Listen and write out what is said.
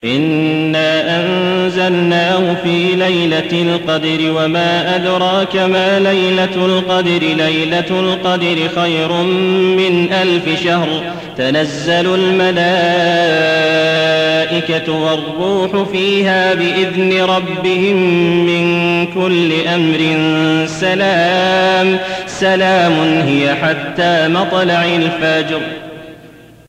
إنا أنزلناه في ليلة القدر وما أدراك ما ليلة القدر ليلة القدر خير من 1000 شهر تنزل الملائكة والروح فيها بإذن ربهم من كل أمر سلام هي حتى مطلع الفجر